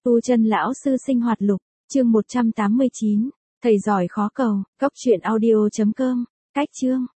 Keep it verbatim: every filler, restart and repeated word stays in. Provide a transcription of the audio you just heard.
Tu chân lão sư sinh hoạt lục, chương một trăm tám mươi chín, thầy giỏi khó cầu, góc truyện audio chấm com, cách chương.